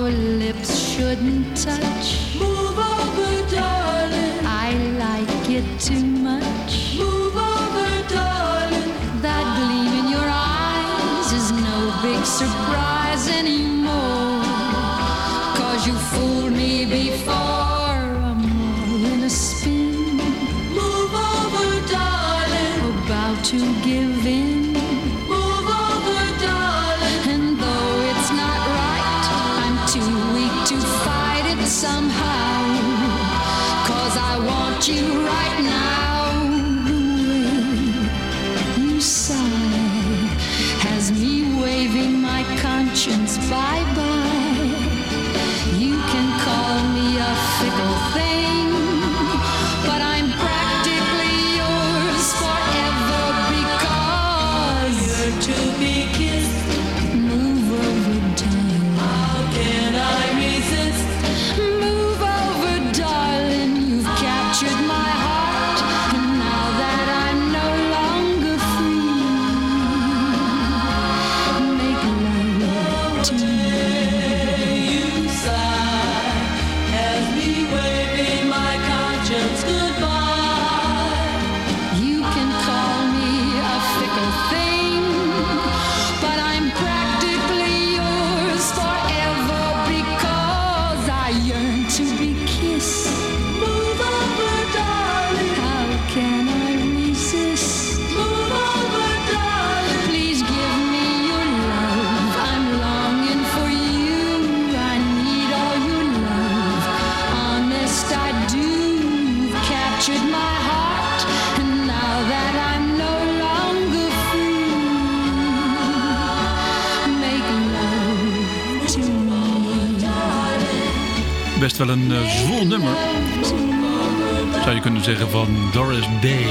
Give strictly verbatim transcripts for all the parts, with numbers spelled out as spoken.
your lips shouldn't touch. Move over, darling. I like it too much. Move over, darling. That gleam in your eyes is no big surprise anymore. 'Cause you fooled me before. I'm all in a spin. Move over, darling. About to give in. Somehow, 'cause I want you right now. The way you sigh has me waving my conscience bye-bye. You can call me a fickle thing, but I'm practically yours forever because you're to be kissed. Move over, darling. How can I resist? My heart, and now that I'm no longer free, make love to me. You sigh as me waving my conscience goodbye. You can call me a fickle thing, but I'm practically yours forever because I yearn to be kissed. Can I resist? Move over, darling. Please give me your love. I'm longing for you. I need all your love. Honest, I do. You've captured my heart, and now that I'm no longer free, make love to me. Best wel een uh, zwoel nummer. Zou je kunnen zeggen van Doris Day.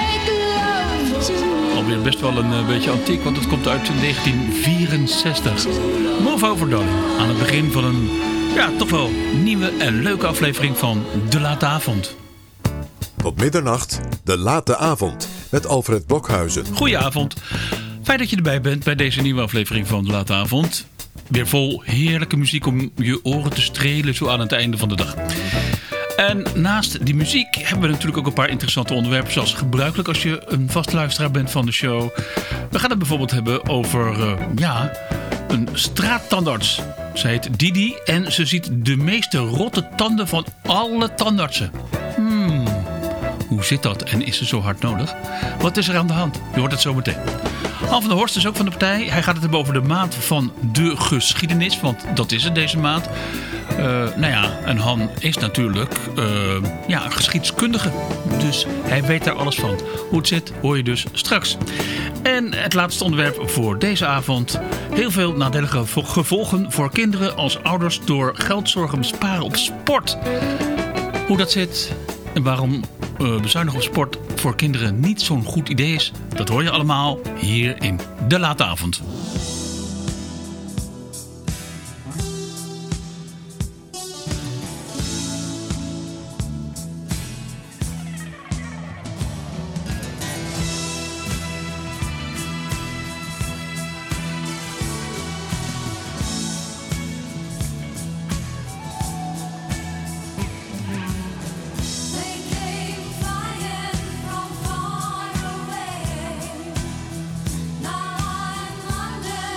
Alweer best wel een uh, beetje antiek, want het komt uit negentien vierenzestig. Move over, darling. Aan het begin van een, ja, toch wel nieuwe en leuke aflevering van De Late Avond. Tot middernacht, De Late Avond, met Alfred Blokhuizen. Goedenavond. Fijn dat je erbij bent bij deze nieuwe aflevering van De Late Avond. Weer vol heerlijke muziek om je oren te strelen zo aan het einde van de dag. En naast die muziek hebben we natuurlijk ook een paar interessante onderwerpen, zoals gebruikelijk als je een vaste luisteraar bent van de show. We gaan het bijvoorbeeld hebben over uh, ja, een straattandarts. Ze heet Didi en ze ziet de meeste rotte tanden van alle tandartsen. Hmm, hoe zit dat en is ze zo hard nodig? Wat is er aan de hand? Je hoort het zo meteen. Han van der Horst is ook van de partij. Hij gaat het hebben over de maand van de geschiedenis, want dat is het deze maand. Uh, nou ja, en Han is natuurlijk uh, ja, een geschiedkundige. Dus hij weet daar alles van. Hoe het zit, hoor je dus straks. En het laatste onderwerp voor deze avond. Heel veel nadelige gevolgen voor kinderen als ouders door geldzorgen besparen op sport. Hoe dat zit en waarom uh, bezuinigen op sport voor kinderen niet zo'n goed idee is, dat hoor je allemaal hier in De Late Avond. Far away, now I'm London.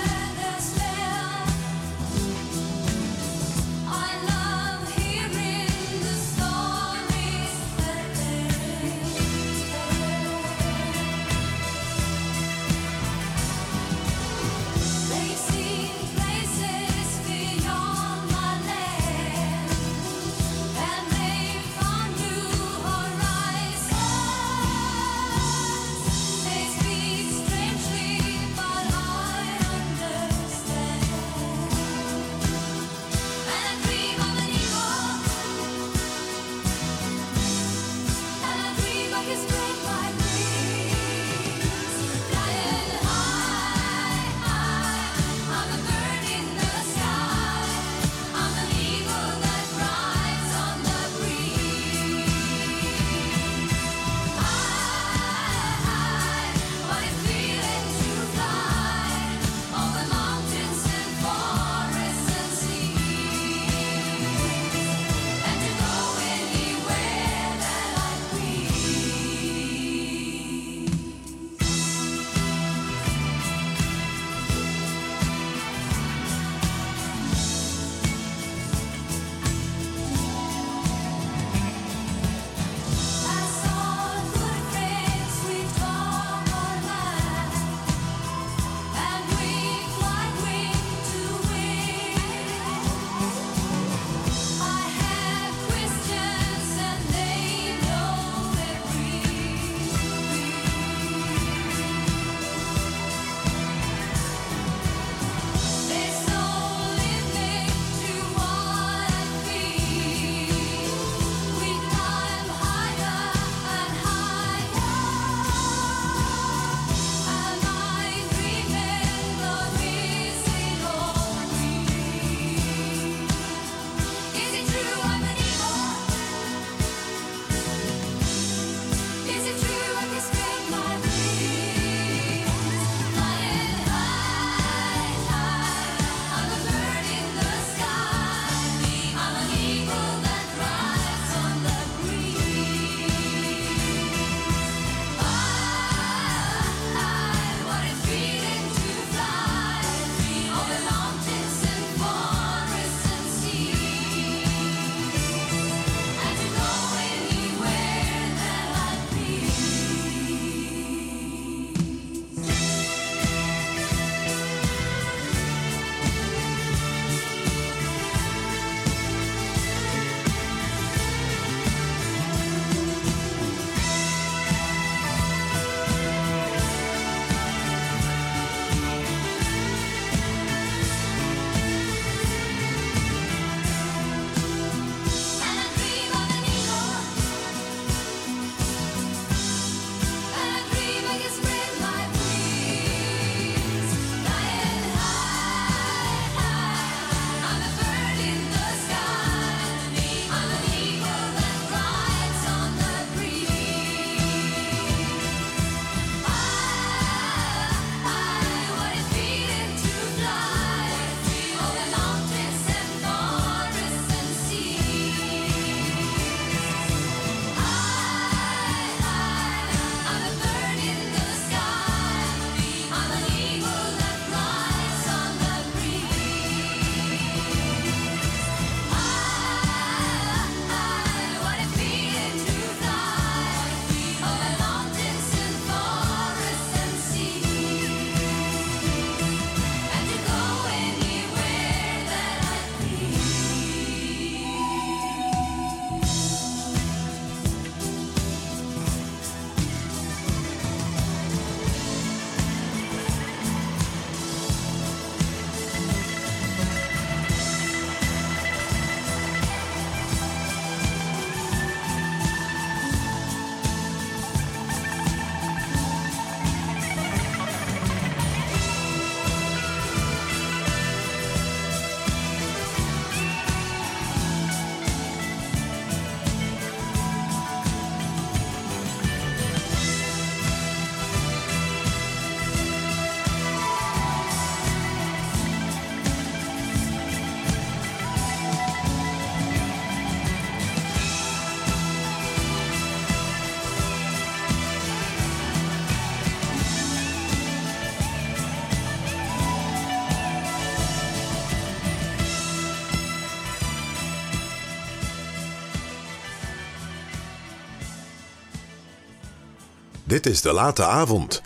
Dit is De Late Avond.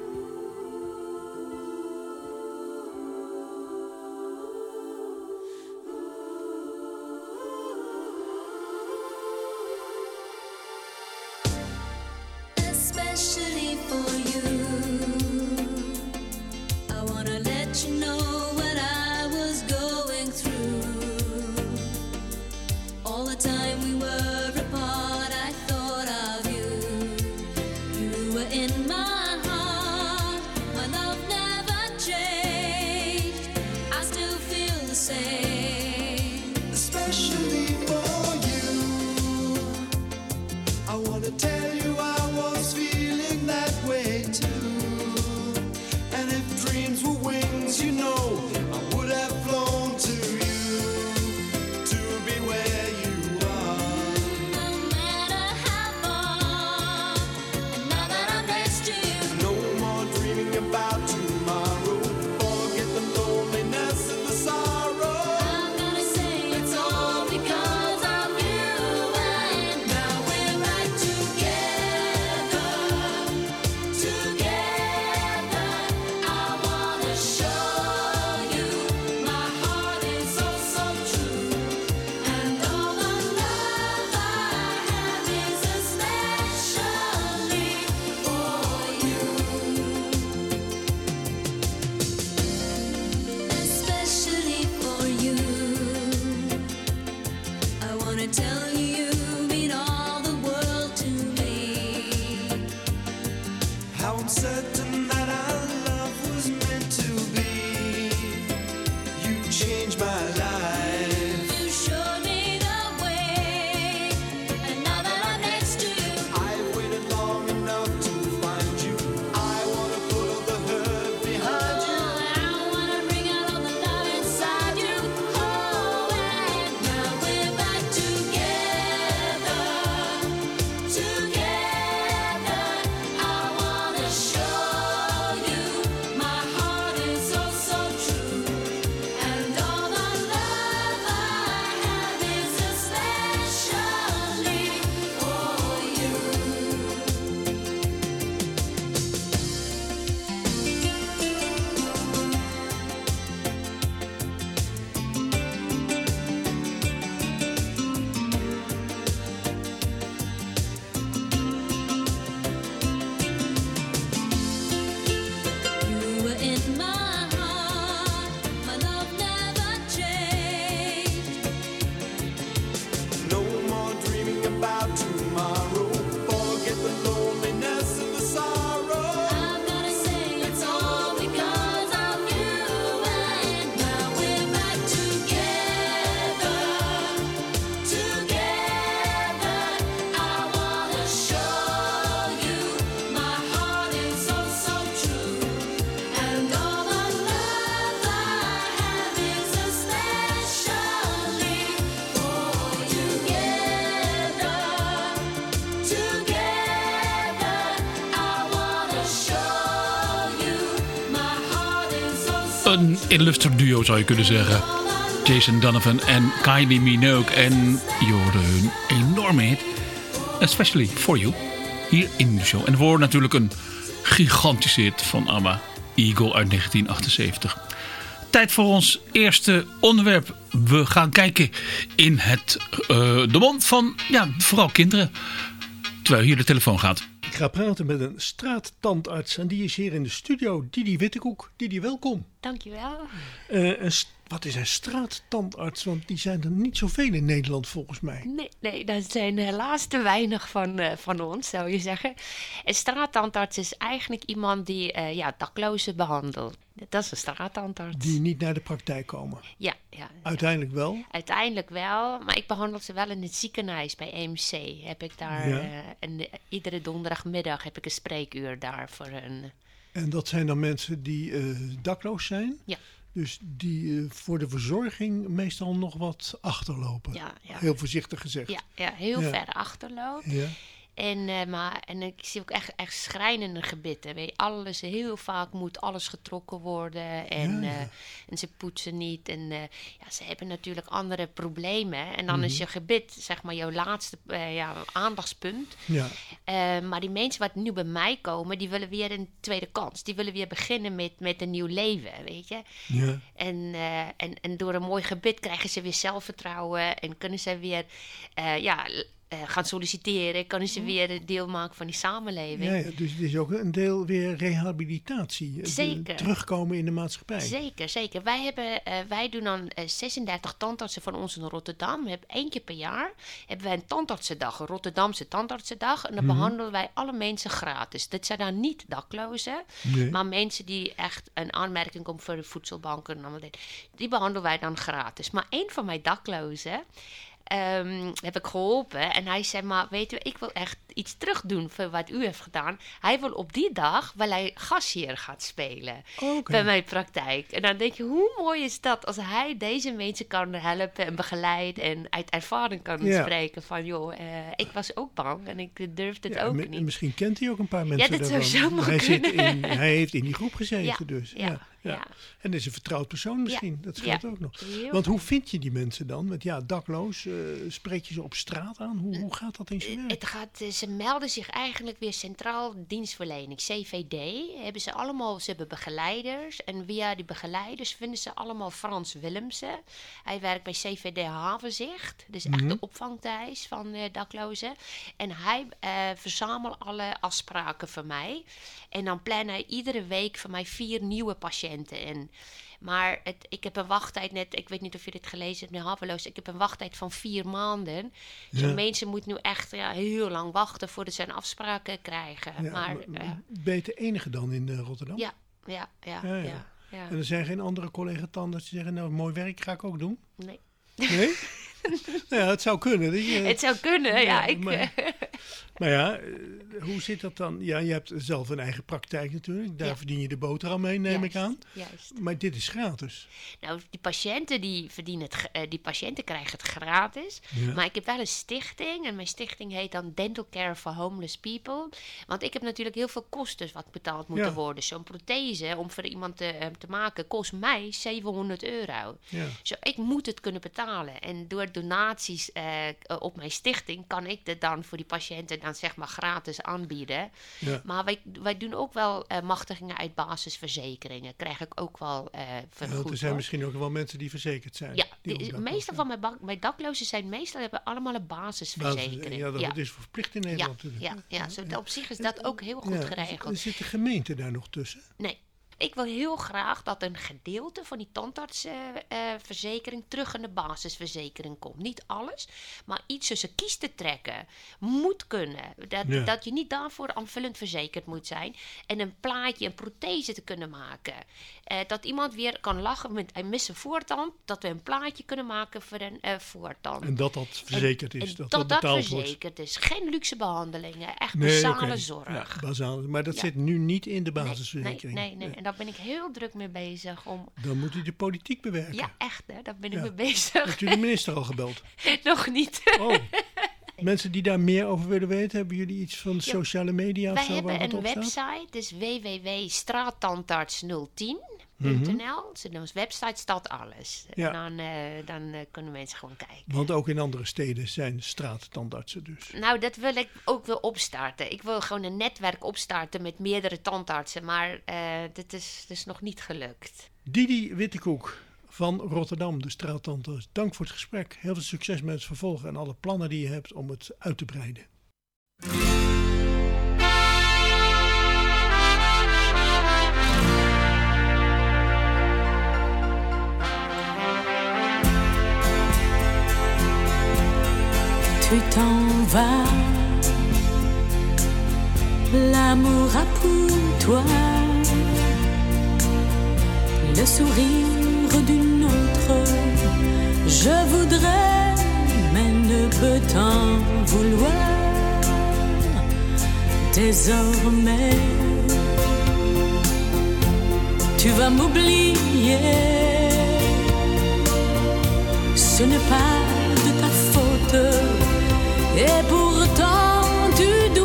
Especially for you, I wanna let you know what I was going through. All the time we were apart, I thought of you. You were in my heart, my love never changed. I still feel the same. Especially for you, I wanna tell you I was feeling that way too. And if dreams were wings, you know, I would have flown to you, to be where you are. No matter how far, and now that I'm next to you, No more dreaming about tomorrow. Forget the loneliness and the sorrow. I'm gonna say it's all because of you. And now we're right together, together. I wanna show you my heart is so, so true. And all the love I have is especially for you. Especially for you, I wanna tell you you mean all the world to me. How I'm certain that our love was meant to be. You changed my life. You showed me the way, and now that I'm next to you, I've waited long enough to find you. I wanna put all the hurt behind you. oh, I wanna bring out all the love inside you. Oh, and now we're back together, together. I wanna show you my heart is so, so true. And all the love I have is especially for you. You were in my heart, my love never changed. No more dreaming about tomorrow. Forget the loneliness and the sorrow. I'm gonna say it's all because of you. And now we're back together, together. I wanna show you my heart is so, so true. And all the love I have is especially for you. Together, together. I wanna show you my heart is so, so Een illuster duo zou je kunnen zeggen. Jason Donovan en Kylie Minogue. En je hoorde hun enorme hit. Especially for you. Hier in de show. En we horen natuurlijk een gigantische hit van ABBA. Eagle uit negentien achtenzeventig. Tijd voor ons eerste onderwerp. We gaan kijken in het, uh, de mond van ja, vooral kinderen. Terwijl hier de telefoon gaat. Ik ga praten met een straattandarts en die is hier in de studio. Didi Wittekoek. Didi, welkom. Dankjewel. Uh, een, st- wat is een straattandarts? Want die zijn er niet zoveel in Nederland volgens mij. Nee, nee, dat zijn helaas te weinig van, uh, van ons, zou je zeggen. Een straattandarts is eigenlijk iemand die uh, ja, daklozen behandelt. Dat is een straattandarts. Die niet naar de praktijk komen. Ja, ja. Uiteindelijk wel. Uiteindelijk wel, maar ik behandel ze wel in het ziekenhuis bij E M C. Heb ik daar Ja. uh, en, uh, iedere donderdagmiddag heb ik een spreekuur daar voor hun. En dat zijn dan mensen die uh, dakloos zijn. Ja. Dus die uh, voor de verzorging meestal nog wat achterlopen. Ja, ja. Heel voorzichtig gezegd. Ja, ja heel Ja. ver achterloopt. Ja. En, uh, maar, en ik zie ook echt, echt schrijnende gebitten. Weet je, alles, heel vaak moet alles getrokken worden. En, ja. uh, en ze poetsen niet. En uh, ja, ze hebben natuurlijk andere problemen. En dan mm-hmm. is je gebit, zeg maar, jouw laatste uh, ja, aandachtspunt. Ja. Uh, maar die mensen wat nu bij mij komen, die willen weer een tweede kans. Die willen weer beginnen met, met een nieuw leven, weet je. Ja. En, uh, en, en door een mooi gebit krijgen ze weer zelfvertrouwen. En kunnen ze weer... Uh, ja, Uh, gaan solliciteren, kunnen ze weer deel maken van die samenleving. Ja, ja, dus het is ook een deel weer rehabilitatie. Zeker. Terugkomen in de maatschappij. Zeker, zeker. Wij, hebben, uh, wij doen dan uh, zesendertig tandartsen van ons in Rotterdam. We hebben één keer per jaar hebben wij een tandartsendag, een Rotterdamse tandartsendag. En dan mm-hmm. behandelen wij alle mensen gratis. Dat zijn dan niet daklozen, nee. maar mensen die echt een aanmerking komen voor de voedselbanken en allemaal dit. Die behandelen wij dan gratis. Maar één van mijn daklozen Um, heb ik geholpen. En hij zei, maar weet u, ik wil echt iets terugdoen voor wat u heeft gedaan. Hij wil op die dag, wel hij gasheer gaat spelen. Okay. Bij mijn praktijk. En dan denk je, hoe mooi is dat als hij deze mensen kan helpen en begeleiden en uit ervaring kan ja. spreken van, joh, uh, ik was ook bang en ik durfde het ja, ook m- niet. Misschien kent hij ook een paar mensen ja, dat daarvan. zou zo hij, zit kunnen. in, hij heeft in die groep gezeten ja, dus. Ja, ja. Ja. Ja. En is een vertrouwd persoon misschien. Ja. Dat scheelt ja. ook nog. Heel Want hoe vind je die mensen dan? Met ja, dakloos, uh, spreek je ze op straat aan? Hoe, hoe gaat dat in zijn werk? Het gaat, ze melden zich eigenlijk weer Centraal Dienstverlening, C V D. Hebben ze allemaal, ze hebben begeleiders. En via die begeleiders vinden ze allemaal Frans Willemsen. Hij werkt bij C V D Havenzicht. Dus echt mm-hmm. de opvangthuis van uh, daklozen. En hij uh, verzamelt alle afspraken voor mij. En dan plannen hij iedere week voor mij vier nieuwe patiënten in. Maar het, ik heb een wachttijd net, ik weet niet of je dit gelezen hebt, meneer Haveloos. Ik heb een wachttijd van vier maanden. Dus ja. mensen moeten nu echt ja, heel lang wachten voordat ze een afspraken krijgen. Ja, maar, maar uh, ben je de enige dan in uh, Rotterdam? Ja, ja, ja. ja, ja. ja, ja. En er zijn geen andere collega-tandarts die zeggen, nou, mooi werk ga ik ook doen? Nee. Nee? Nou ja, het zou kunnen. Je, het zou kunnen, ja. ja ik, maar, maar ja, hoe zit dat dan? Ja, je hebt zelf een eigen praktijk natuurlijk. Daar ja. verdien je de boterham mee, neem juist, ik aan. Juist. Maar dit is gratis. Nou, die patiënten, die verdienen het, uh, die patiënten krijgen het gratis. Ja. Maar ik heb wel een stichting. En mijn stichting heet dan Dental Care for Homeless People. Want ik heb natuurlijk heel veel kosten wat betaald moeten ja. worden. Zo'n prothese om voor iemand te, uh, te maken kost mij zevenhonderd euro. Ja. Zo, ik moet het kunnen betalen. En door donaties uh, op mijn stichting kan ik het dan voor die patiënten dan zeg maar gratis aanbieden. Ja. Maar wij, wij doen ook wel uh, machtigingen uit basisverzekeringen. Krijg ik ook wel uh, vergoed. Ja, er zijn hoor. misschien ook wel mensen die verzekerd zijn. Ja, de meeste van mijn, bak, mijn daklozen zijn meestal hebben allemaal een basisverzekering. Basis, ja, dat ja. is verplicht in Nederland ja, natuurlijk. Ja, ja, zo, ja. op zich is dat ook heel goed ja, geregeld. Zit de gemeente daar nog tussen? Nee. Ik wil heel graag dat een gedeelte van die tandartsverzekering uh, terug in de basisverzekering komt. Niet alles, maar iets tussen kies te trekken moet kunnen. Dat, ja. dat je niet daarvoor aanvullend verzekerd moet zijn. En een plaatje, een prothese te kunnen maken. Uh, dat iemand weer kan lachen met hij mist een voortand. Dat we een plaatje kunnen maken voor een uh, voortand. En dat dat verzekerd en, is. En dat dat, dat, dat betaald verzekerd wordt. is. Geen luxe behandelingen. Echt nee, basale okay. zorg. Ja, basale, maar dat ja. zit nu niet in de basisverzekering. Nee, nee, nee. nee. En daar ben ik heel druk mee bezig. Om... Dan moet u de politiek bewerken. Ja, echt hè. Daar ben ik ja. mee bezig. Heeft u de minister al gebeld? Nog niet. Oh. Mensen die daar meer over willen weten, hebben jullie iets van ja. sociale media of Wij zo? Wij hebben een website, staat? dus w w w punt straattandarts nul tien punt n l. Mm-hmm. Dus op onze website staat alles. Ja. En dan, uh, dan uh, kunnen mensen gewoon kijken. Want ook in andere steden zijn straattandartsen dus. Nou, dat wil ik ook wel opstarten. Ik wil gewoon een netwerk opstarten met meerdere tandartsen. Maar uh, dit is dus nog niet gelukt. Didi Wittekoek van Rotterdam, de straattandarts. Dank voor het gesprek. Heel veel succes met het vervolgen en alle plannen die je hebt om het uit te breiden. Tu t'en vas, l'amour a pour toi le sourire d'une autre. Je voudrais, mais ne peux t'en vouloir désormais. Tu vas m'oublier, ce n'est pas de ta faute. Et pourtant tu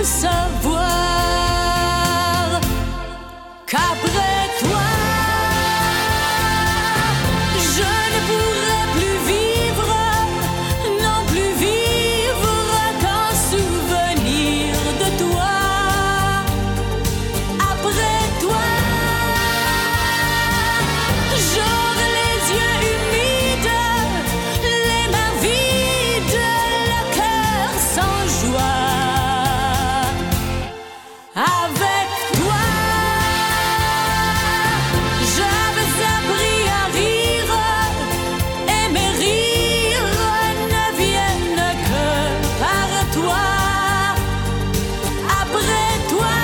savoir qu'après toi, je ne pourrai plus vivre, non plus vivre qu'en souvenir de toi. Après toi, j'aurai les yeux humides, les mains vides, le cœur sans joie. Avec toi, j'avais appris à rire, et mes rires ne viennent que par toi. Après toi,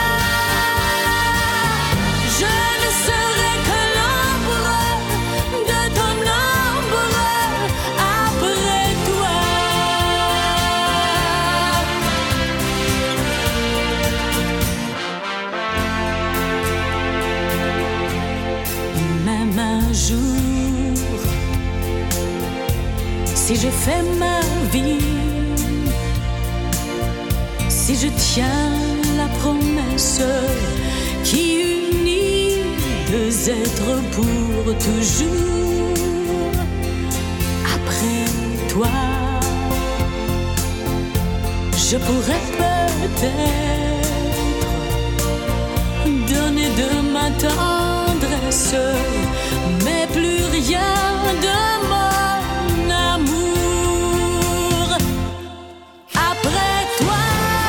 je ne serai que l'ombre de ton ombre. Après toi. Même un jour, si je fais ma vie, si je tiens la promesse qui unit deux êtres pour toujours, après toi, je pourrais peut-être donner de ma tendresse, mais plus rien de mon amour. Après toi,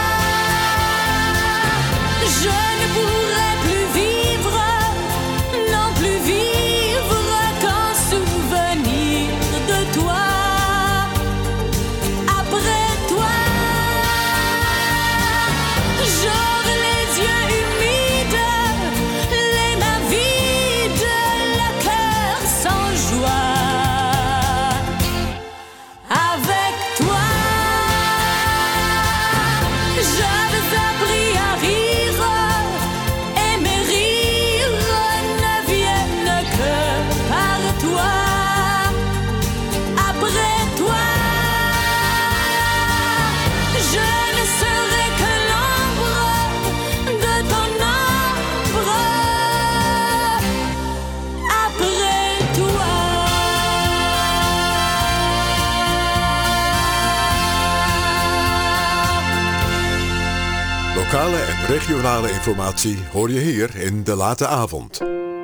je ne pourrai plus vivre, non plus vivre qu'en souvenir de toi. Après toi, j'aurai les yeux humides, les mains vides, le cœur sans joie. Avec toi, j'avais appris à rire, et mes rires ne viennent que par toi. Après toi, je ne serai que l'ombre de ton ombre. Après toi. Lokale en regionale informatie hoor je hier in De Late Avond.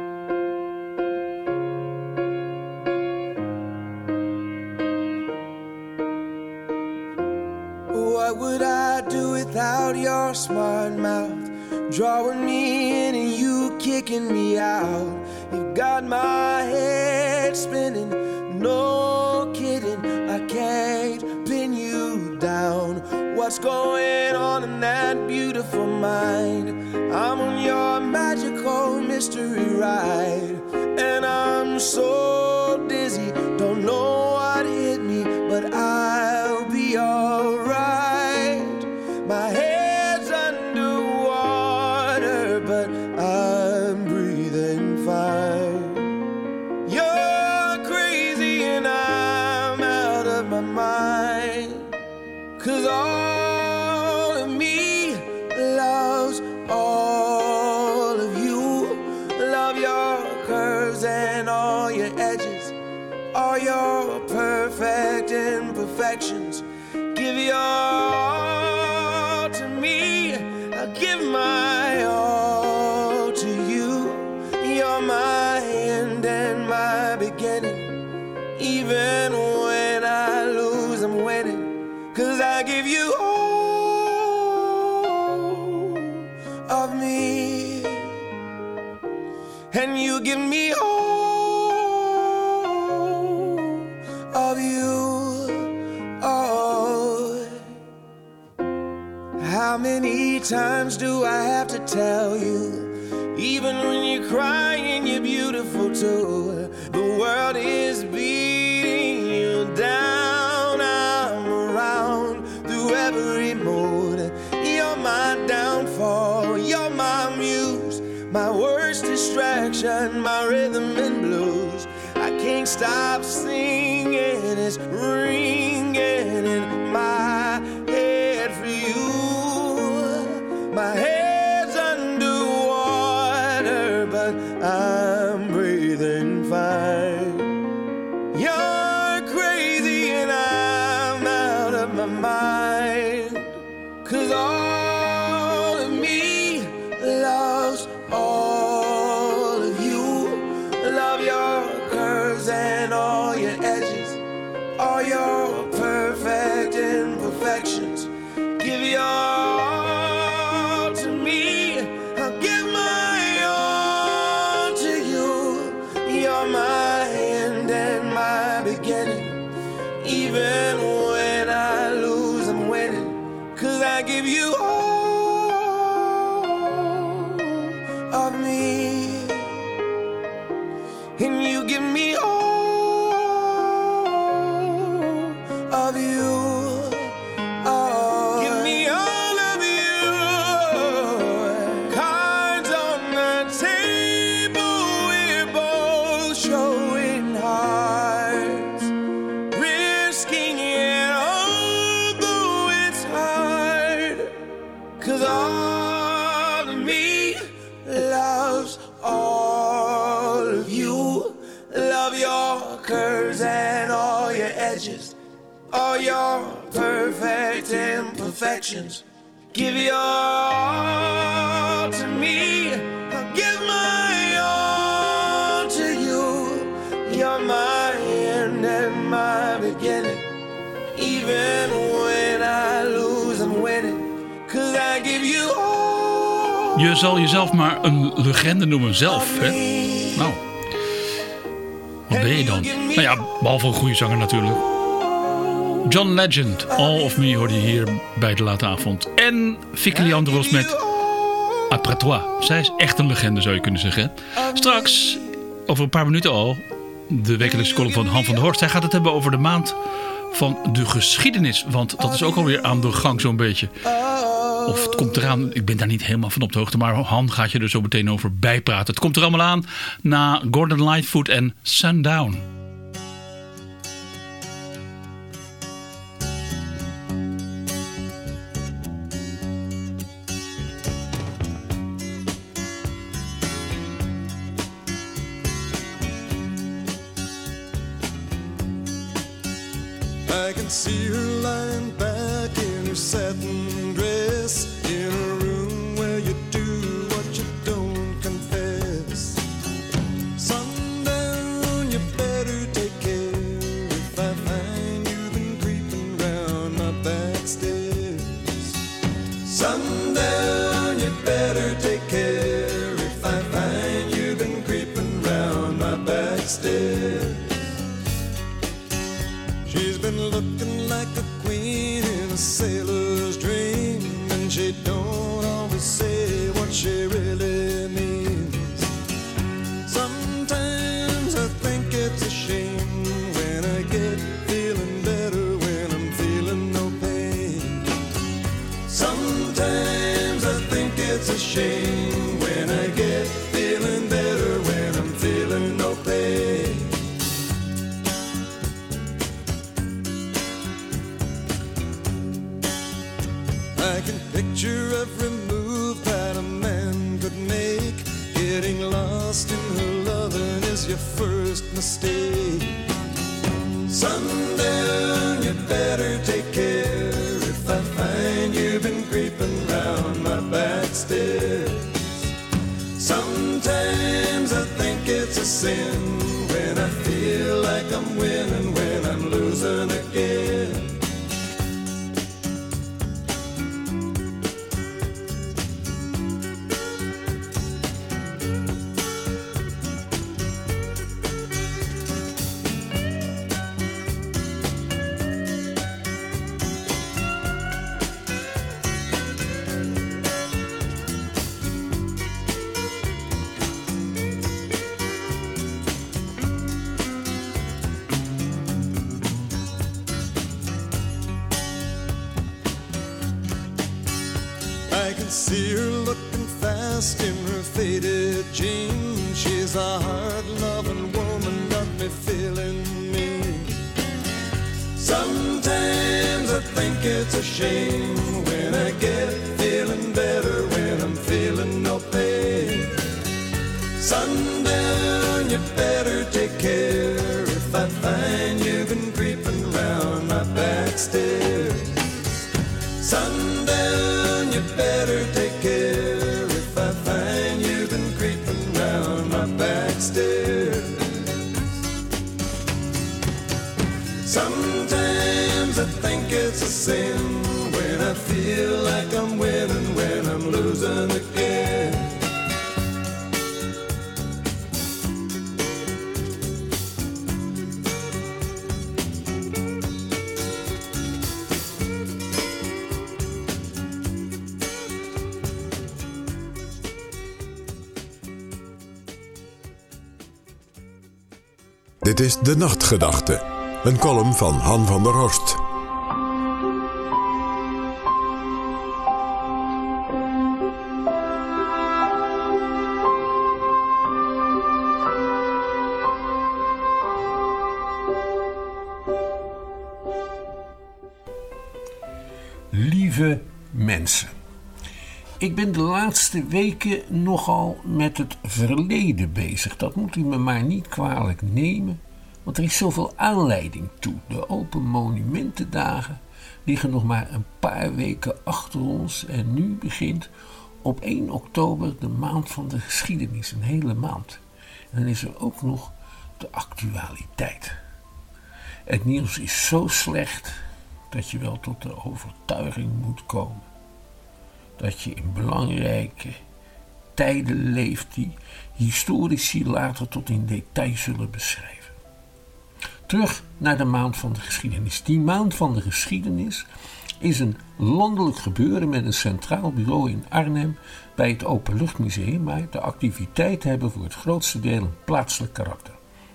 What would I do without your smart mouth? Drawing me in and you kicking me out. You've got my head spinning, no kidding. I can't pin you down. What's going on in that beautiful mind? I'm on your magical mystery ride, and I'm so dizzy, don't know what hit me, but I'll be alright. My head's underwater, but I'm breathing fine. You're crazy and I'm out of my mind, 'cause all of me loves all of you. Love your curves and all your edges, all your perfect imperfections. Give your all to me, I'll give my all to you. You're my end and my beginning. Even when I lose, I'm winning, 'cause I give you all of me, and you give me all of you. Oh, how many times do I have to tell you? Even when you're crying, you're beautiful too. The world is beating you down. I'm around through every mood. You're my downfall, you're my muse, my worst distraction, my rhythm and blues. I can't stop singing, it's ringing in my head for you. My head's underwater, but I'm breathing fine. You're crazy and I'm out of my mind. 'Cause all of me loves all of you. Love your curves and all your edges, all your perfect imperfections. Give your all to me, I'll give my all to you. You're my end and my beginning. Even when I lose, I'm winning. 'Cause I give you all of me, and you give me all of you. Oh, give me all of you. Cards on the table, we're both showing hearts, risking it although it's hard. 'Cause all of me loves all of you. Love your curves and all your edges, all your perfect imperfections. Give your all to me, I'll give my all to you. You're my end and my beginning. Even when I lose, I'm winning. 'Cause I give you all. Je zal jezelf maar een legende noemen zelf, hè? Nou, wat ben je dan? Nou ja, behalve een goede zanger natuurlijk. John Legend, All of Me hoorde je hier bij de late avond. En Vicky Leandros met Après Toi. Zij is echt een legende, zou je kunnen zeggen. Straks, over een paar minuten al, de wekelijkse column van Han van der Horst. Hij gaat het hebben over de maand van de geschiedenis. Want dat is ook alweer aan de gang zo'n beetje. Of het komt eraan, ik ben daar niet helemaal van op de hoogte. Maar Han gaat je er zo meteen over bijpraten. Het komt er allemaal aan na Gordon Lightfoot en Sundown. I can see her lying back in her satin dress, in a room where you do what you don't confess. Sundown, you better take care if I find you've been creeping round my back stairs. Sundown, you better take care if I find you've been creeping round my back stairs. She's been looking like a queen in a sailor's dream, and she don't always say what she really means. Sometimes I think it's a shame when I get feeling better when I'm feeling no pain. Sometimes I think it's a shame when I get feeling better when I'm feeling no pain. I can picture every move that a man could make. Getting lost in her loving is your first mistake. Sundown, you better take care if I find you've been creeping round my back stairs. Sometimes I think it's a sin when I feel like I'm winning when I'm losing again. I can see her looking fast in her faded jeans. She's a hard-loving woman, got me feeling mean. Sometimes I think it's a shame when I get feeling better. Sundown, you better take care if I find you've been creeping around my back stairs. Sundown, you better take care if I find you've been creeping around my back stairs. Sometimes I think it's a sin when I feel like I'm winning, when I'm losing again. Dit is De Nachtgedachte, een column van Han van der Horst. Lieve mensen, ik ben de laatste weken nogal met het verleden bezig. Dat moet u me maar niet kwalijk nemen, want er is zoveel aanleiding toe. De Open Monumentendagen liggen nog maar een paar weken achter ons en nu begint op één oktober de maand van de geschiedenis, een hele maand. En dan is er ook nog de actualiteit. Het nieuws is zo slecht dat je wel tot de overtuiging moet komen dat je in belangrijke tijden leeft die historici later tot in detail zullen beschrijven. Terug naar de maand van de geschiedenis. Die maand van de geschiedenis is een landelijk gebeuren met een centraal bureau in Arnhem bij het Openluchtmuseum, maar de activiteiten hebben voor het grootste deel een plaatselijk karakter.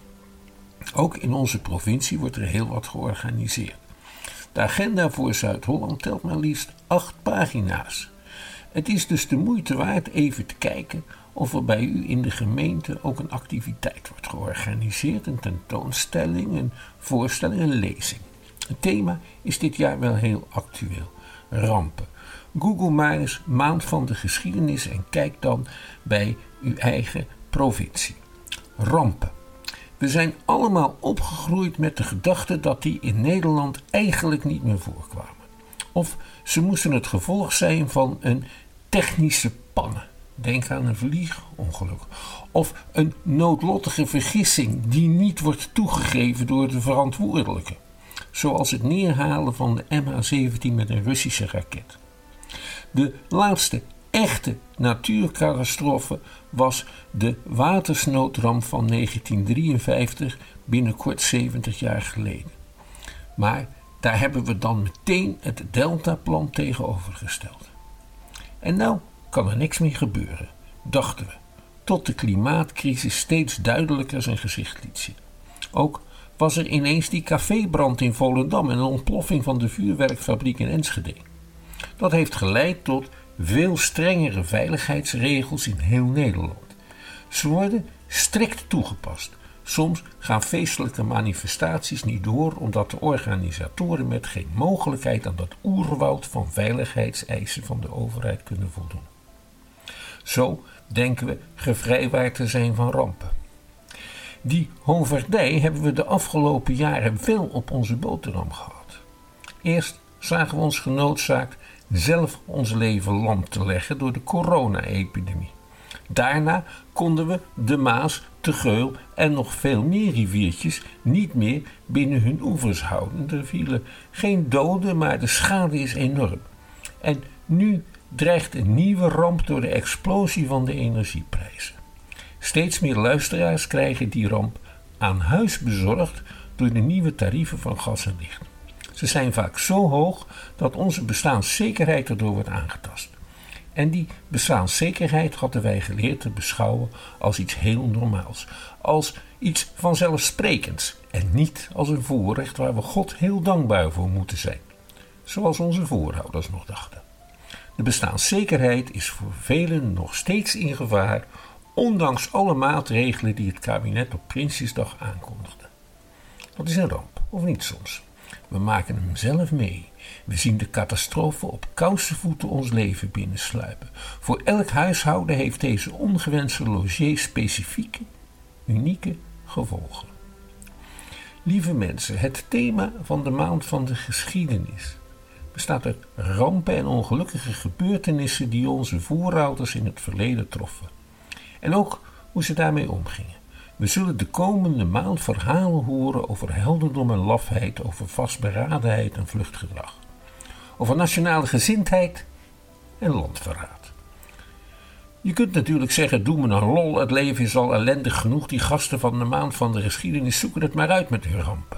Ook in onze provincie wordt er heel wat georganiseerd. De agenda voor Zuid-Holland telt maar liefst acht pagina's. Het is dus de moeite waard even te kijken of er bij u in de gemeente ook een activiteit wordt georganiseerd, een tentoonstelling, een voorstelling, een lezing. Het thema is dit jaar wel heel actueel: rampen. Google maar eens maand van de geschiedenis en kijk dan bij uw eigen provincie. Rampen. We zijn allemaal opgegroeid met de gedachte dat die in Nederland eigenlijk niet meer voorkwamen. Of ze moesten het gevolg zijn van een technische pannen. Denk aan een vliegongeluk. Of een noodlottige vergissing die niet wordt toegegeven door de verantwoordelijke. Zoals het neerhalen van de M H zeventien met een Russische raket. De laatste echte natuurcatastrofe was de watersnoodramp van negentien drieënvijftig, binnenkort zeventig jaar geleden. Maar daar hebben we dan meteen het Deltaplan tegenover gesteld. En nou kan er niks meer gebeuren, dachten we, tot de klimaatcrisis steeds duidelijker zijn gezicht liet zien. Ook was er ineens die cafébrand in Volendam en een ontploffing van de vuurwerkfabriek in Enschede. Dat heeft geleid tot veel strengere veiligheidsregels in heel Nederland. Ze worden strikt toegepast. Soms gaan feestelijke manifestaties niet door omdat de organisatoren met geen mogelijkheid aan dat oerwoud van veiligheidseisen van de overheid kunnen voldoen. Zo denken we gevrijwaard te zijn van rampen. Die hovaardij hebben we de afgelopen jaren veel op onze boterham gehad. Eerst zagen we ons genoodzaakt zelf ons leven lam te leggen door de corona-epidemie. Daarna konden we de Maas, de Geul en nog veel meer riviertjes niet meer binnen hun oevers houden. Er vielen geen doden, maar de schade is enorm. En nu dreigt een nieuwe ramp door de explosie van de energieprijzen. Steeds meer luisteraars krijgen die ramp aan huis bezorgd door de nieuwe tarieven van gas en licht. Ze zijn vaak zo hoog dat onze bestaanszekerheid erdoor wordt aangetast. En die bestaanszekerheid hadden wij geleerd te beschouwen als iets heel normaals. Als iets vanzelfsprekends en niet als een voorrecht waar we God heel dankbaar voor moeten zijn. Zoals onze voorouders nog dachten. De bestaanszekerheid is voor velen nog steeds in gevaar, ondanks alle maatregelen die het kabinet op Prinsjesdag aankondigde. Dat is een ramp, of niet soms? We maken hem zelf mee. We zien de catastrofe op kousenvoeten ons leven binnensluipen. Voor elk huishouden heeft deze ongewenste logé specifieke, unieke gevolgen. Lieve mensen, het thema van de maand van de geschiedenis bestaat uit rampen en ongelukkige gebeurtenissen die onze voorouders in het verleden troffen. En ook hoe ze daarmee omgingen. We zullen de komende maand verhalen horen over heldendom en lafheid, over vastberadenheid en vluchtgedrag. Over nationale gezindheid en landverraad. Je kunt natuurlijk zeggen, doe me een lol, het leven is al ellendig genoeg, die gasten van de maand van de geschiedenis zoeken het maar uit met hun rampen.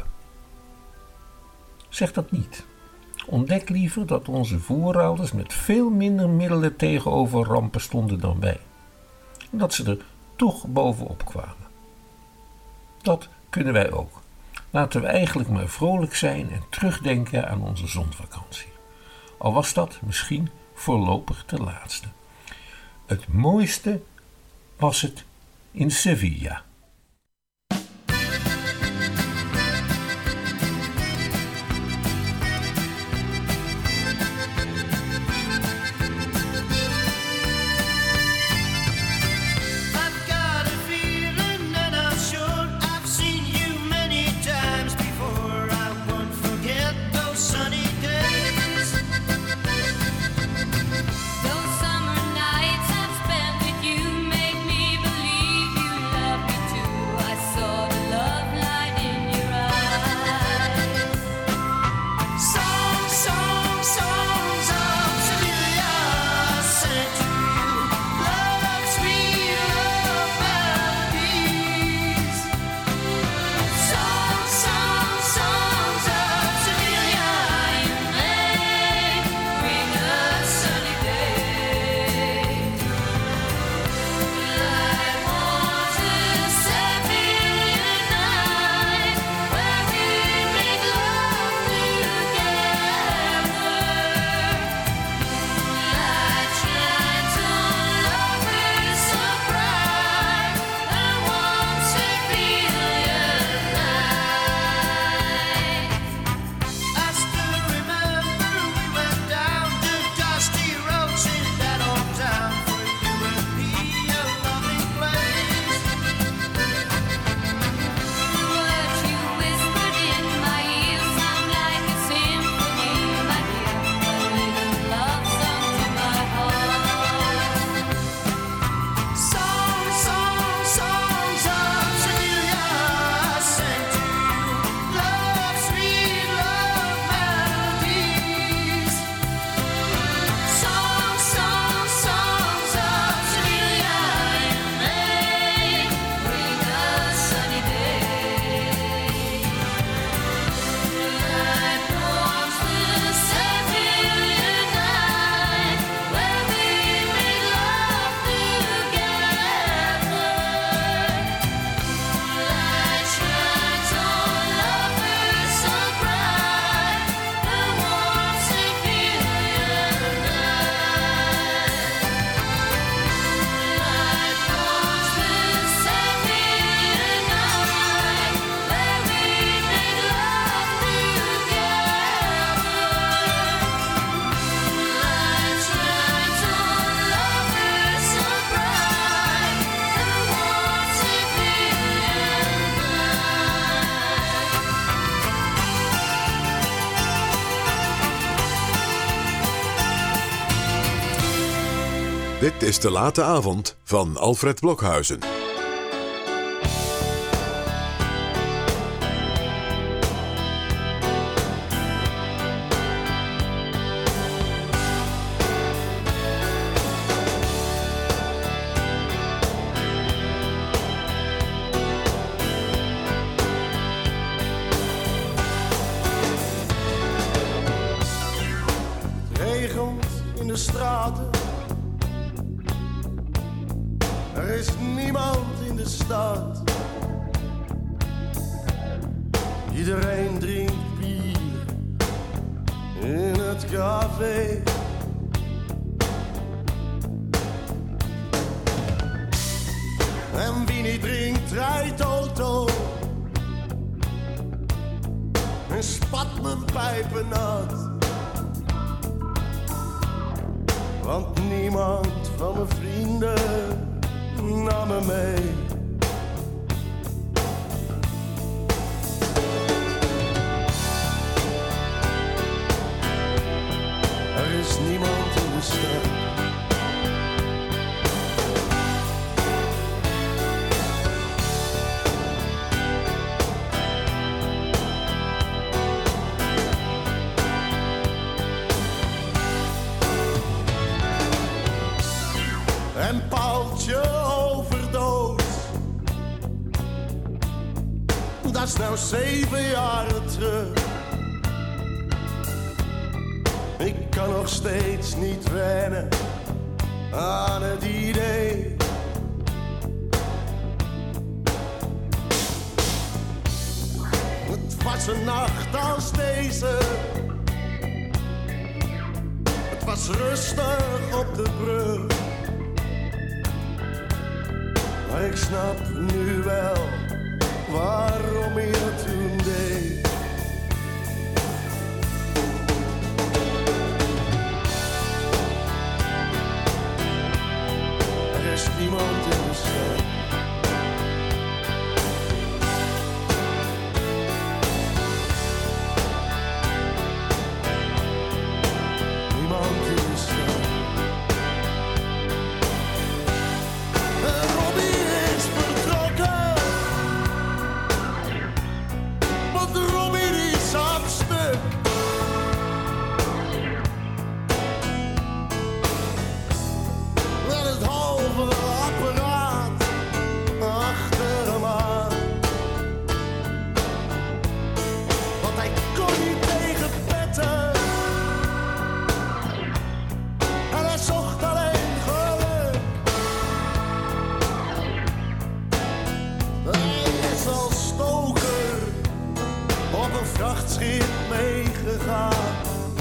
Zeg dat niet. Ontdek liever dat onze voorouders met veel minder middelen tegenover rampen stonden dan wij. En dat ze er toch bovenop kwamen. Dat kunnen wij ook. Laten we eigenlijk maar vrolijk zijn en terugdenken aan onze zonvakantie. Al was dat misschien voorlopig de laatste. Het mooiste was het in Sevilla. Dit is De Late Avond van Alfred Blokhuizen. Het regent in de straten. Er is niemand in de stad. Iedereen drinkt bier in het café. En wie niet drinkt, rijdt auto en spat mijn pijpen nat. want niemand van mijn vrienden nam me mee. Er is niemand in de stad. En Paaltje overdood. Dat is nou zeven jaren terug. Ik kan nog steeds niet wennen aan het idee. Het was een nacht als deze. Het was rustig op de brug. Maar ik snap nu wel waarom je het toen deed. Er is niemand in de stad. Niemand in de stad. Vrachtschip meegegaan.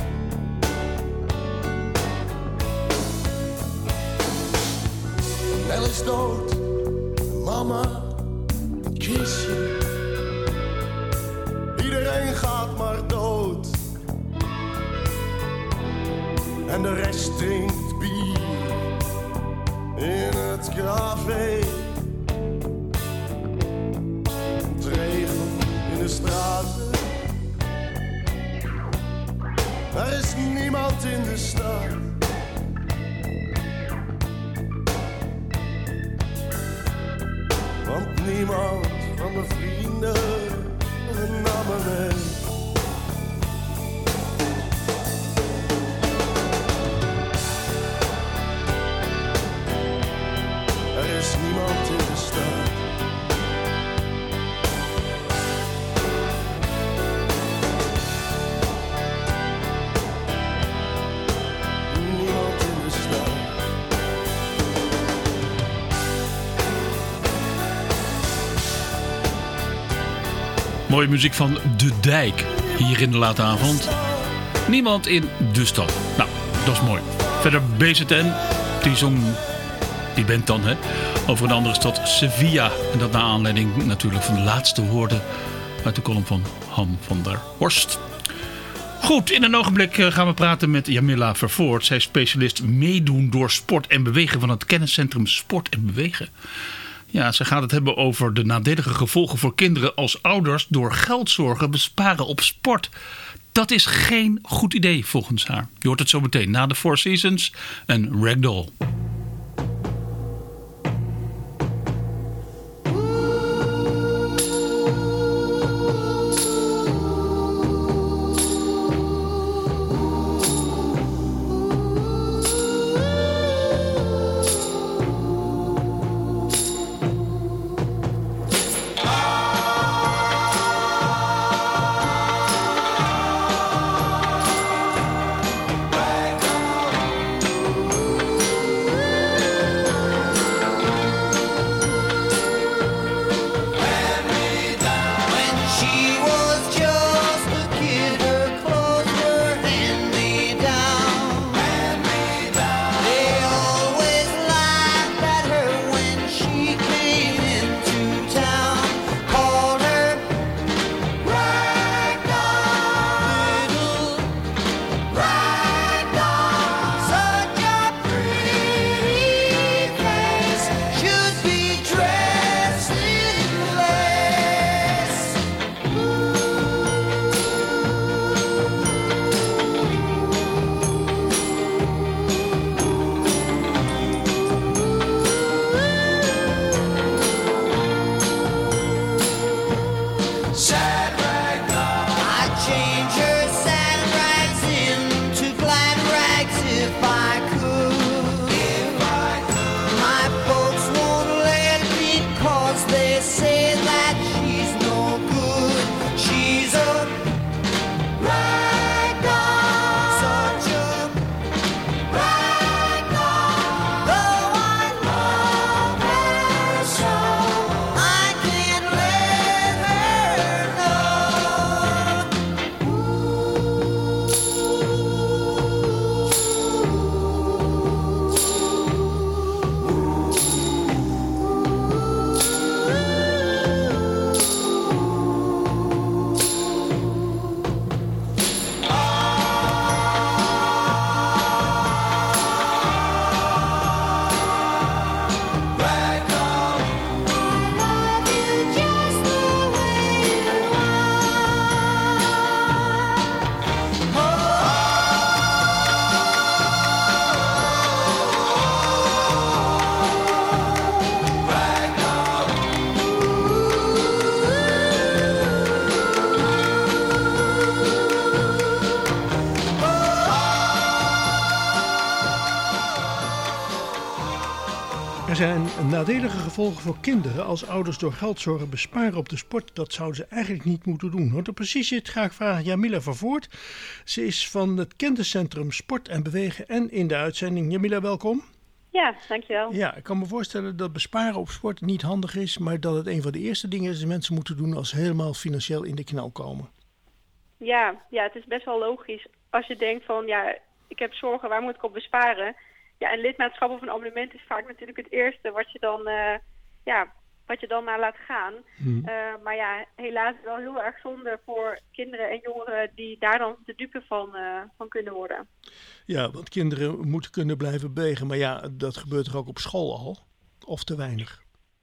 Nel is dood, mama, het kistje. Iedereen gaat maar dood. En de rest drinkt bier in het café. Het regent in de straten. Er is niemand in de stad. Want niemand van mijn vrienden nam me mee. Er is niemand in de stad. Mooie muziek van De Dijk. Hier in de late avond. Niemand in de stad. Nou, dat is mooi. Verder B Z N. Die zong, die band dan, hè, over een andere stad, Sevilla. En dat naar aanleiding natuurlijk van de laatste woorden uit de column van Han van der Horst. Goed, in een ogenblik gaan we praten met Jamila Vervoort. Zij is specialist meedoen door sport en bewegen van het kenniscentrum Sport en Bewegen. Ja, ze gaat het hebben over de nadelige gevolgen voor kinderen als ouders door geldzorgen besparen op sport. Dat is geen goed idee volgens haar. Je hoort het zo meteen na de Four Seasons en Ragdoll. Ragdoll. Er zijn nadelige gevolgen voor kinderen als ouders door geldzorgen besparen op de sport. Dat zouden ze eigenlijk niet moeten doen. Hoor. De precies zit ga ik vragen Jamila van Voort. Ze is van het Kindercentrum Sport en Bewegen en in de uitzending. Jamila, welkom. Ja, dankjewel. Ja, ik kan me voorstellen dat besparen op sport niet handig is, maar dat het een van de eerste dingen is die mensen moeten doen als ze helemaal financieel in de knel komen. Ja, ja, het is best wel logisch. Als je denkt van, ja, ik heb zorgen, waar moet ik op besparen? Ja, een lidmaatschap of een abonnement is vaak natuurlijk het eerste wat je dan, uh, ja, wat je dan maar laat gaan. Hmm. Uh, maar ja, helaas wel heel erg zonde voor kinderen en jongeren die daar dan de dupe van, uh, van kunnen worden. Ja, want kinderen moeten kunnen blijven bewegen. Maar ja, dat gebeurt toch ook op school al? Of te weinig?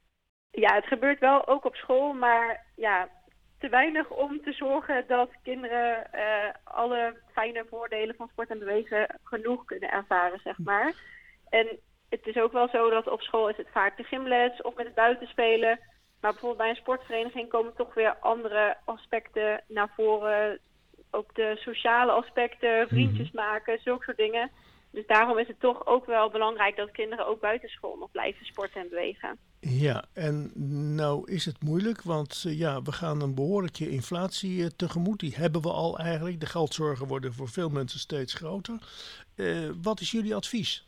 Ja, het gebeurt wel ook op school, maar ja, te weinig om te zorgen dat kinderen uh, alle fijne voordelen van sport en bewegen genoeg kunnen ervaren, zeg maar. En het is ook wel zo dat op school is het vaak de gymles of met het buitenspelen. Maar bijvoorbeeld bij een sportvereniging komen toch weer andere aspecten naar voren. Ook de sociale aspecten, vriendjes maken, zulke soort dingen. Dus daarom is het toch ook wel belangrijk dat kinderen ook buitenschool nog blijven sporten en bewegen. Ja, en nou is het moeilijk, want uh, ja, we gaan een behoorlijke inflatie uh, tegemoet. Die hebben we al eigenlijk. De geldzorgen worden voor veel mensen steeds groter. Uh, wat is jullie advies?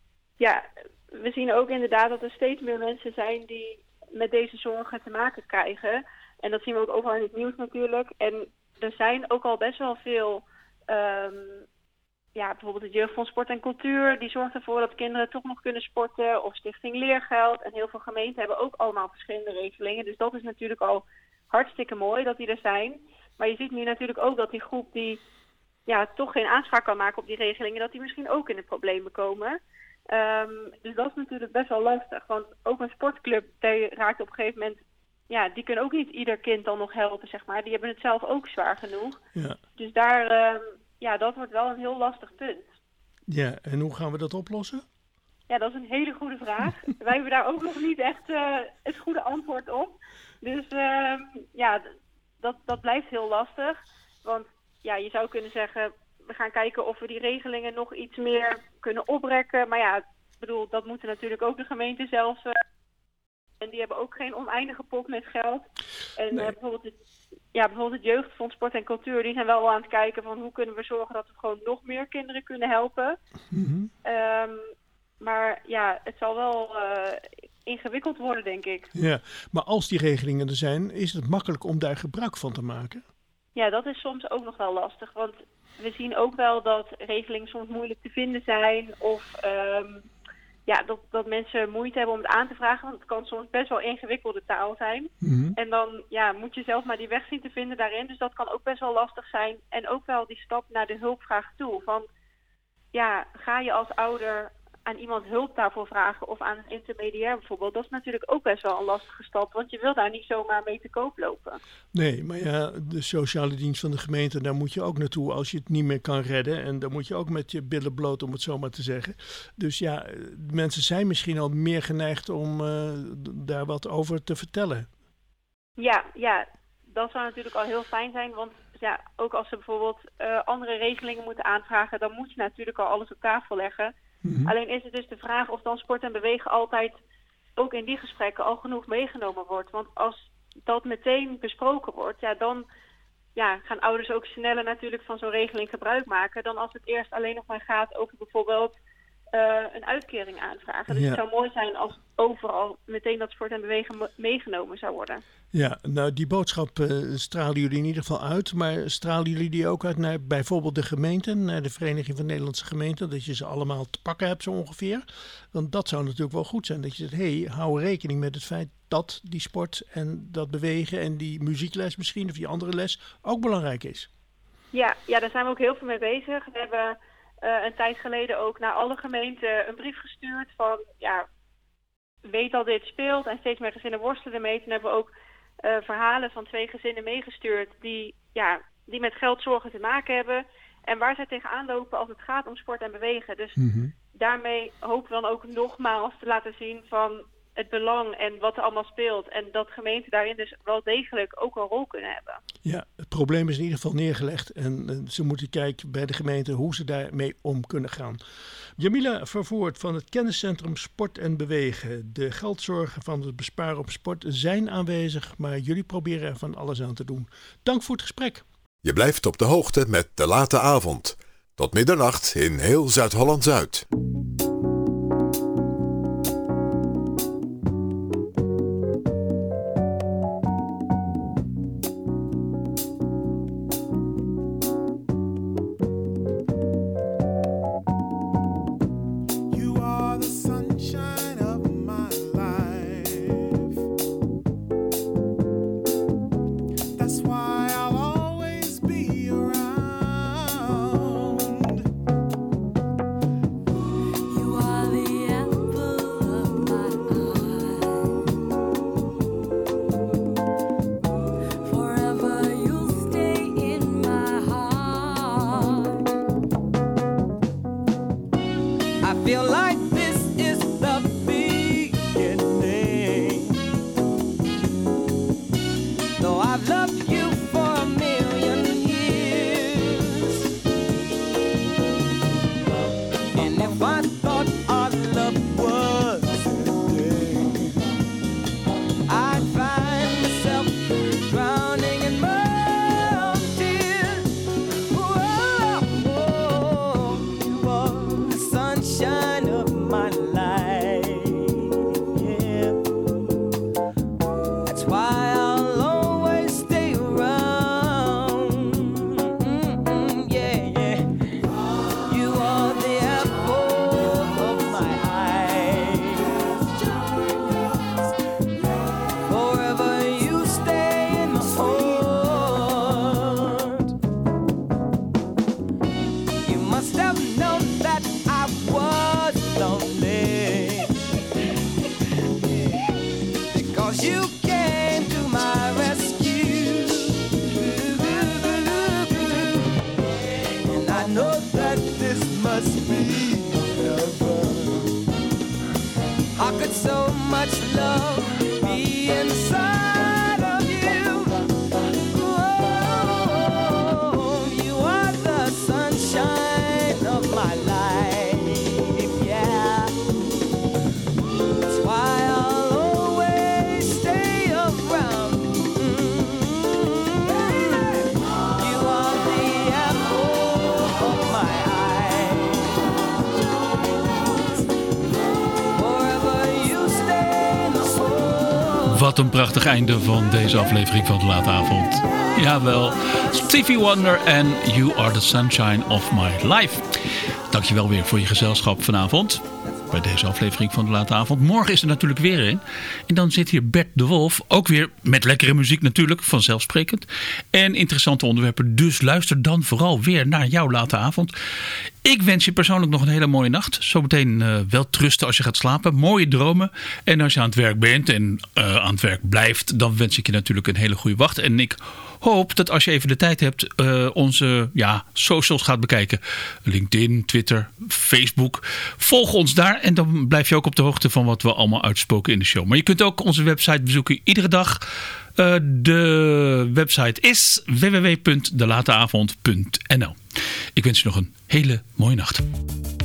Ja, we zien ook inderdaad dat er steeds meer mensen zijn die met deze zorgen te maken krijgen. En dat zien we ook overal in het nieuws natuurlijk. En er zijn ook al best wel veel, um, ja, bijvoorbeeld het Jeugdfonds Sport en Cultuur, die zorgt ervoor dat kinderen toch nog kunnen sporten. Of Stichting Leergeld. En heel veel gemeenten hebben ook allemaal verschillende regelingen. Dus dat is natuurlijk al hartstikke mooi dat die er zijn. Maar je ziet nu natuurlijk ook dat die groep die ja, toch geen aanspraak kan maken op die regelingen, dat die misschien ook in de problemen komen. Um, dus dat is natuurlijk best wel lastig. Want ook een sportclub die raakt op een gegeven moment, ja, die kunnen ook niet ieder kind dan nog helpen, zeg maar. Die hebben het zelf ook zwaar genoeg. Ja. Dus daar, um, ja, dat wordt wel een heel lastig punt. Ja, en hoe gaan we dat oplossen? Ja, dat is een hele goede vraag. Wij hebben daar ook nog niet echt uh, het goede antwoord op. Dus uh, ja, dat, dat blijft heel lastig. Want ja, je zou kunnen zeggen, we gaan kijken of we die regelingen nog iets meer kunnen oprekken. Maar ja, ik bedoel, dat moeten natuurlijk ook de gemeenten zelf. Uh, en die hebben ook geen oneindige pot met geld. En nee. uh, bijvoorbeeld, het, ja, bijvoorbeeld het Jeugdfonds Sport en Cultuur, die zijn wel al aan het kijken van hoe kunnen we zorgen dat we gewoon nog meer kinderen kunnen helpen. Mm-hmm. Um, maar ja, het zal wel uh, ingewikkeld worden, denk ik. Ja, maar als die regelingen er zijn, is het makkelijk om daar gebruik van te maken? Ja, dat is soms ook nog wel lastig, want we zien ook wel dat regelingen soms moeilijk te vinden zijn of um, ja, dat, dat mensen moeite hebben om het aan te vragen, want het kan soms best wel ingewikkelde taal zijn. Mm-hmm. En dan ja, moet je zelf maar die weg zien te vinden daarin, dus dat kan ook best wel lastig zijn. En ook wel die stap naar de hulpvraag toe, van ja, ga je als ouder aan iemand hulp daarvoor vragen of aan een intermediair bijvoorbeeld, dat is natuurlijk ook best wel een lastige stap, want je wil daar niet zomaar mee te koop lopen. Nee, maar ja, de sociale dienst van de gemeente, daar moet je ook naartoe als je het niet meer kan redden en dan moet je ook met je billen bloot, om het zo maar te zeggen. Dus ja, mensen zijn misschien al meer geneigd om uh, daar wat over te vertellen. Ja, ja, dat zou natuurlijk al heel fijn zijn, want ja, ook als ze bijvoorbeeld uh, andere regelingen moeten aanvragen, dan moet je natuurlijk al alles op tafel leggen. Mm-hmm. Alleen is het dus de vraag of dan sport en bewegen altijd ook in die gesprekken al genoeg meegenomen wordt. Want als dat meteen besproken wordt, ja, dan ja, gaan ouders ook sneller natuurlijk van zo'n regeling gebruik maken dan als het eerst alleen nog maar gaat over bijvoorbeeld uh, een uitkering aanvragen. Dus ja. Het zou mooi zijn als overal meteen dat sport en bewegen me- meegenomen zou worden. Ja, nou die boodschap uh, stralen jullie in ieder geval uit, maar stralen jullie die ook uit naar bijvoorbeeld de gemeenten, naar de Vereniging van Nederlandse Gemeenten, dat je ze allemaal te pakken hebt zo ongeveer? Want dat zou natuurlijk wel goed zijn, dat je zegt, hé, hey, hou rekening met het feit dat die sport en dat bewegen en die muziekles misschien, of die andere les, ook belangrijk is. Ja, ja, daar zijn we ook heel veel mee bezig. We hebben uh, een tijd geleden ook naar alle gemeenten een brief gestuurd van, ja, weet dat dit speelt en steeds meer gezinnen worstelen ermee. Toen hebben we ook Uh, verhalen van twee gezinnen meegestuurd die, ja, die met geldzorgen te maken hebben en waar zij tegenaan lopen als het gaat om sport en bewegen. Dus mm-hmm. daarmee hopen we dan ook nogmaals te laten zien van het belang en wat er allemaal speelt en dat gemeenten daarin dus wel degelijk ook een rol kunnen hebben. Ja, het probleem is in ieder geval neergelegd. En uh, ze moeten kijken bij de gemeente hoe ze daarmee om kunnen gaan. Jamila Vervoort van het kenniscentrum Sport en Bewegen. De geldzorgen van het besparen op sport zijn aanwezig, maar jullie proberen er van alles aan te doen. Dank voor het gesprek. Je blijft op de hoogte met De Late Avond. Tot middernacht in heel Zuid-Holland-Zuid. Wat een prachtig einde van deze aflevering van De Late Avond. Jawel, Stevie Wonder en You Are The Sunshine Of My Life. Dankjewel weer voor je gezelschap vanavond. Bij deze aflevering van De Late Avond. Morgen is er natuurlijk weer een. En dan zit hier Bert de Wolf. Ook weer met lekkere muziek natuurlijk, vanzelfsprekend. En interessante onderwerpen. Dus luister dan vooral weer naar jouw Late Avond. Ik wens je persoonlijk nog een hele mooie nacht. Zometeen uh, wel trusten als je gaat slapen. Mooie dromen. En als je aan het werk bent en uh, aan het werk blijft, dan wens ik je natuurlijk een hele goede wacht. En ik hoop dat als je even de tijd hebt, uh, onze ja, socials gaat bekijken. LinkedIn, Twitter, Facebook. Volg ons daar en dan blijf je ook op de hoogte van wat we allemaal uitspoken in de show. Maar je kunt ook onze website bezoeken iedere dag. Uh, de website is w w w punt de lateavond punt n l. Ik wens je nog een hele mooie nacht.